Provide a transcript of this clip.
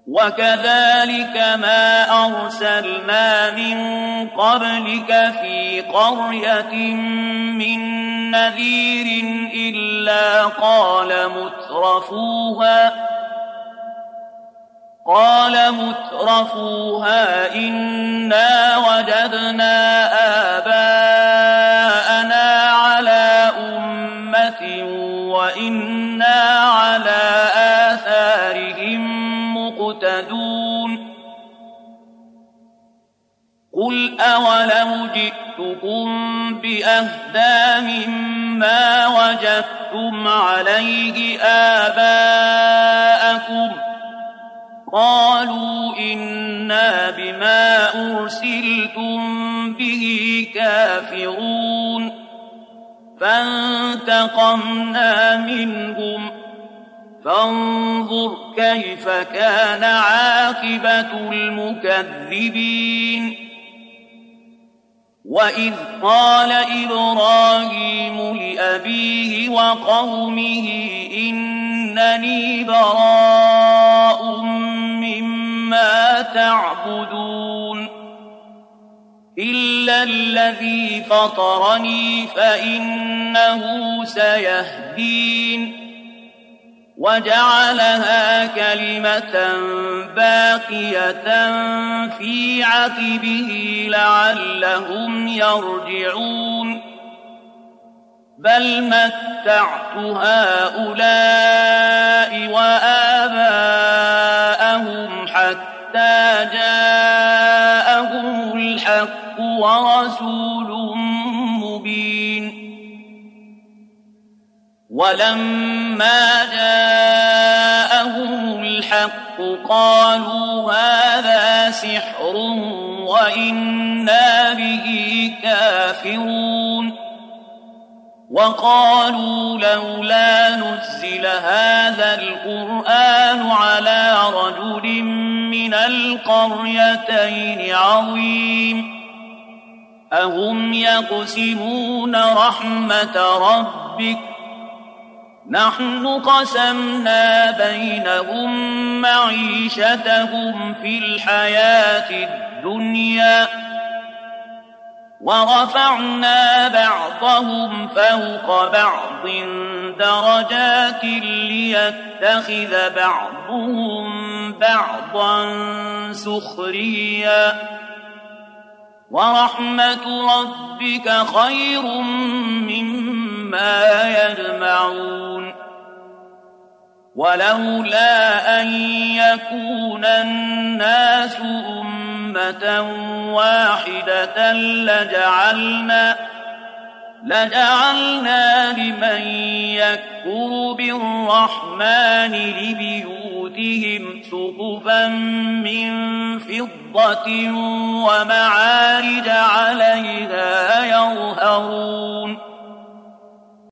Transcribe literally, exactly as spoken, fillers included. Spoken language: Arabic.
وكذلك ما أرسلنا من قبلك في قرية من نذير إلا قال مترفوها قال مترفوها إنا وجدنا آباءنا على أمة وإنا على آثارهم مقتدون قل أولو جئتكم بأهدى مما وجدتم عليه آباءكم قالوا إنا بما أرسلتم به كافرون فانتقمنا منهم فانظر كيف كان عاقبة المكذبين وإذ قال إبراهيم لأبيه وقومه إنني براء مما تعبدون إلا الذي فطرني فإنه سيهدين وجعلها كلمة باقية في عقبه لعلهم يرجعون بل متعت هؤلاء وآباءهم حتى جاءهم الحق ورسول مبين ولما جاءهم الحق قالوا هذا سحر وإنا به كافرون وقالوا لولا نزل هذا القرآن على رجل من القريتين عظيم أهم يقسمون رحمة ربك نحن قسمنا بينهم معيشتهم في الحياة الدنيا ورفعنا بعضهم فوق بعض درجات ليتخذ بعضهم بعضا سخريا ورحمة ربك خير مما يجمعون ولولا أن يكون الناس أمة واحدة لجعلنا لجعلنا لمن يكفر بالرحمن لبيوتهم سقفا من فضة ومعارج عليها يظهرون